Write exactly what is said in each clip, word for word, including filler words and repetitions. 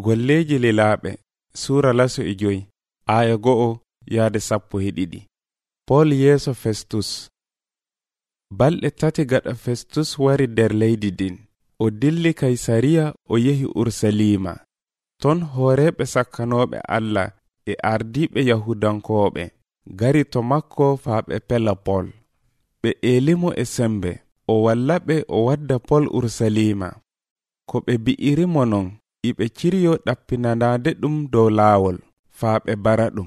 Golleji Lilaaɓe Sura laso e joyi aya go'o yaade sappo e ɗiɗi. Paul yeeso Festus. Balɗe tati gaɗa Festus wari nder leydi din. O dilli Kaisariya o yehi Ursalima. Ton hooreɓe sakkanoɓe Allah e ardiɓe Yahudankooɓe gari to makko faa ɓe pela Paul. Ɓe eelimo e sembe o wallaɓe o wadda Paul Ursalima. Ko ɓe bi'irimo non iɓe ciriyo ɗappinanaade ɗum dow laawol faa ɓe bara ɗum.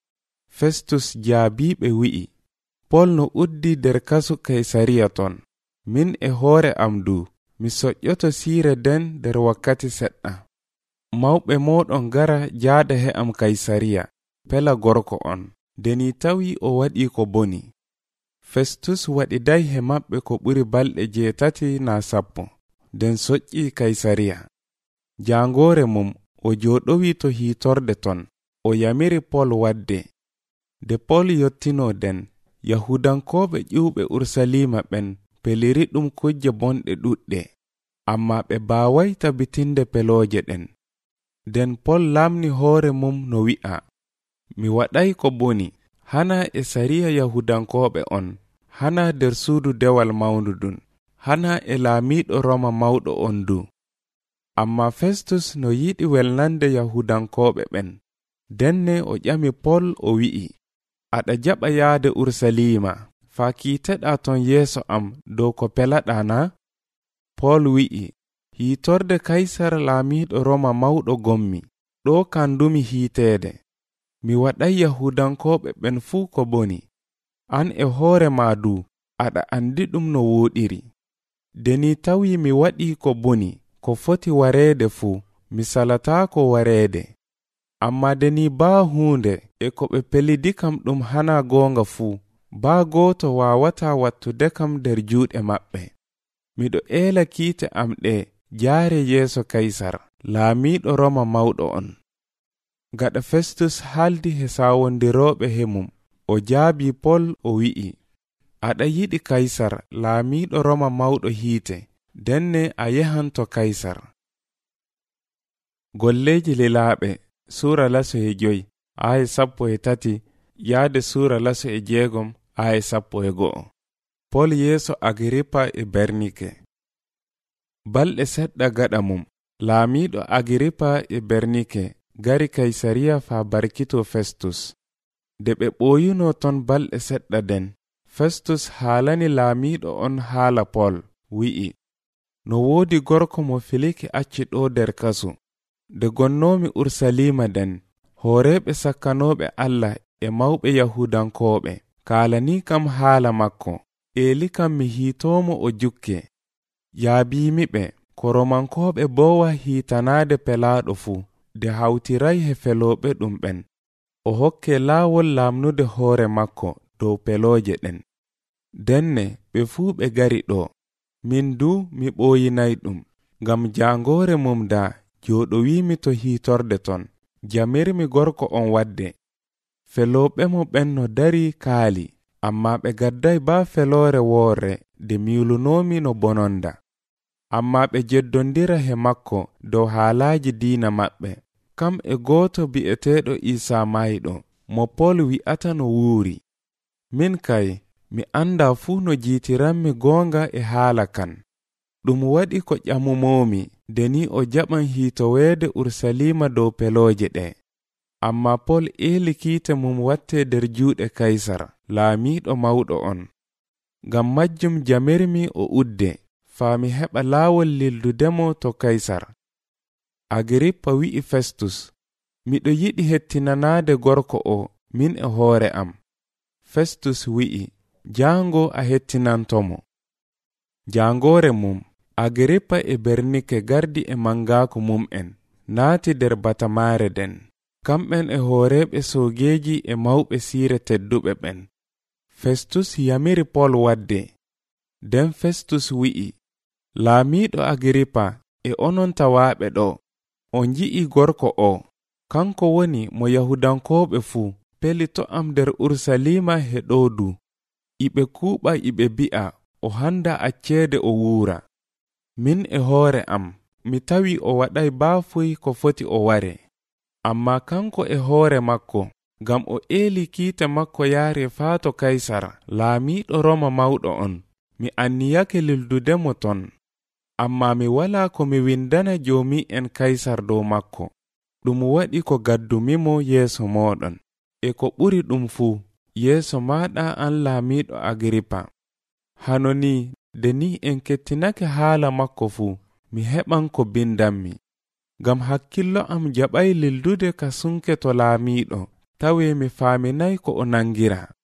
Festus jaabiɓe wi'i, Paul no uddi nder kasu Kaisariya ton. Min e hoore am du mi soƴƴoto siire den nder wakkati seɗɗa. Mawɓe moɗon gara jaada he am Kaisariya pela gorko on, deni tawi o waɗi ko boni. Festus waɗiday he maɓɓe ko ɓuri balɗe jeetati na sappo, den soƴƴi Kaisariya. Jaangoore mum o jooɗowi to hiitorde ton, o yamiri Paul wadde. De Paul yottino den, Yahudankooɓe ƴiwɓe Ursalima ɓen peliri ɗum kujje bonɗe ɗuɗɗe, amma ɓe baaway tabitinde pelooje ɗen. Den Paul laamni hoore mum no wi'a, mi waɗay ko boni, hana e sariya Yahudankooɓe on, hana nder suudu dewal mawndu ɗum, hana e laamiiɗo Roma mawɗo on du. Amma Festus no yiɗi welnande Yahudankooɓe ɓen, denne o ƴami Paul o wi'i, aɗa jaɓa yaade Ursalima, faa kiiteɗa ton yeeso am dow ko pelaɗa na? Paul wi'i, hiitorde Kaisar laamiiɗo Roma mawɗo gommi, ɗo kandumi hiiteede. Mi waɗay Yahudankooɓe ɓen fuu ko boni. An e hoore ma du aɗa andi ɗum no wooɗiri. Deni tawi mi waɗi ko boni, ko foti wareede fuu, mi salataako wareede. Amma deni baa huunde e ko ɓe pelidi kam ɗum hana goonga fuu, baa gooto waawata wattude kam nder juuɗe maɓɓe. Miɗo eela kiite am ɗe jaare yeeso Kaisar, laamiiɗo Roma mawɗo on. Gaɗa Festus haaldi he saawondirooɓe he mum, o jaabi Paul o wi'i, aɗa yiɗi Kaisar laamiiɗo Roma mawɗo hiite, denne a yehan to Kaisar. Golleji Lilaaɓe Sura laso e joyi aya sappo e tati yaade Sura laso e jeegom aya sappo e go'o. Paul yeeso Agiripa e Bernike. Balɗe seɗɗa gaɗa mum, laamiiɗo Agiripa e Bernike gari Kaisariya faa barkito Festus. De ɓe ɓooyuno ton balɗe seɗɗa den, Festus haalani laamiiɗo on haala Paul, wi'i, no woodi gorko mo Filiki acci ɗo nder kasu. De gonnoomi Ursalima den, hooreɓe sakkanooɓe Allah e mawɓe Yahudankooɓe kaalani kam haala makko, eeli kam mi hiitoomo o jukke. Yaabiimi ɓe, ko Romankooɓe boowa hiitanaade pelaaɗo fuu, de hawtiray he felooɓe ɗum ɓen. O hokke laawol laamnude hoore makko dow pelooje ɗen. Denne ɓe fuu ɓe gari ɗo. Min du mi ɓooyinay ɗum, ngam jaangoore mum da jooɗowiimi to hiitorde ton, jamirmi gorko on wadde. Felooɓe mo ɓen no dari kaali, amma ɓe gadday baa feloore woore de miilunoomi no bononda. Amma ɓe jeddondira he makko dow haalaaji diina maɓɓe, kam e gooto bi'eteeɗo Iisaa mayɗo, mo Paul wi'ata no wuuri. Min kay, mi anda fuu no jiitiranmi goonga e haala kan. Ɗum waɗi ko ƴamumoomi deni o jaɓan hiitoweede Ursalima dow pelooje ɗe. Amma Paul eeli kiite mum watte nder juuɗe Kaisar, laamiiɗo mawɗo on. Ngam majjum jamirmi o udde, faa mi heɓa laawol lildudemo to Kaisar. Agiripa wi'i Festus, miɗo yiɗi hettinanaade gorko o min e hoore am. Festus wi'i, jaango a hettinantomo. Jaangoore mum, Agiripa e Bernike gardi e mangaaku mum'en, naati nder batamaare den, kamɓen e hooreɓe soogeeji e mawɓe siire tedduɓe ɓen. Festus yamiri Paul wadde. Den Festus wi'i, laamiiɗo Agiripa e onon tawaaɓe ɗo, on ji'i gorko o, kanko woni mo Yahudankooɓe fuu peli to am nder Ursalima he ɗo du. Iɓe kuuɓa iɓe bi'a o handa acceede o wuura. Min e hoore am, mi tawi o waɗay baafuy ko foti o ware. Amma kanko e hoore makko, ngam o eeli kiite makko yaare faato Kaisar, laamiiɗo Roma mawɗo on, mi anniyake lildudemo ton. Amma mi wala ko mi windana joomi en Kaisar dow makko. Ɗum waɗi ko gaddumimo yeeso moɗon. E ko ɓuri ɗum fuu, yeeso maɗa an laamiiɗo Agripa. Hano ni, de ni en kettinake haala makko fuu, mi heɓan ko bindanmi. Ngam hakkillo am jaɓay lildude ka sunke to laamiiɗo, tawi mi faaminay ko o nangira.